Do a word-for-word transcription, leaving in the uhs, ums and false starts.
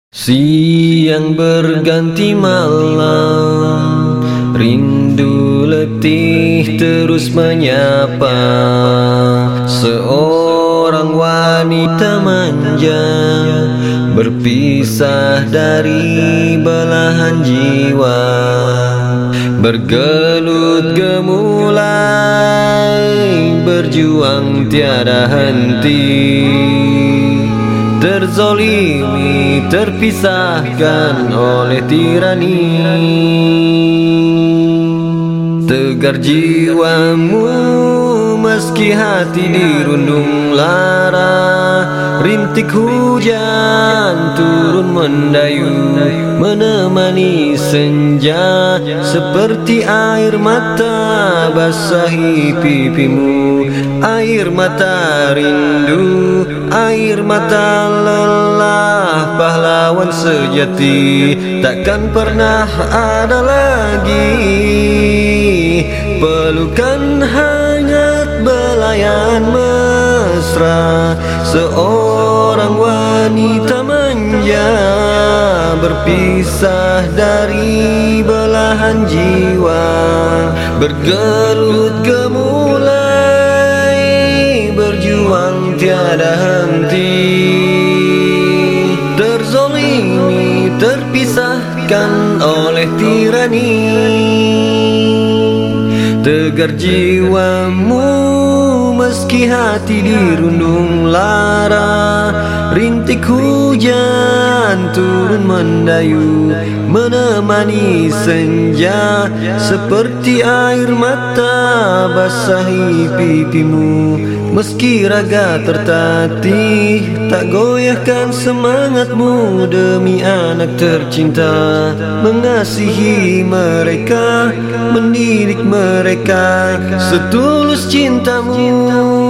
Siang berganti malam, rindu letih terus menyapa. Seorang wanita manja berpisah dari belahan jiwa, bergelut gemulai, berjuang tiada henti. Terzolimi, terpisahkan oleh tirani. Tegar jiwamu meski hati dirundung lara. Rintik hujan turun mendayu, menemani senja. Seperti air mata basahi pipimu, air mata rindu, air mata lelah. Pahlawan sejati takkan pernah ada lagi. Pelukan hangat belayan mesra, seorang wanita manja berpisah dari belahan jiwa, bergelut gemulai, berjuang tiada henti. Terzolimi, terpisahkan oleh tirani. Tegar jiwamu meski hati dirundung lara. Rintik hujan turun mendayu, menemani senja. Seperti air mata basahi pipimu, meski raga tertatih tak goyahkan semangatmu. Demi anak tercinta, mengasihi mereka, mendidik mereka setulus cintamu.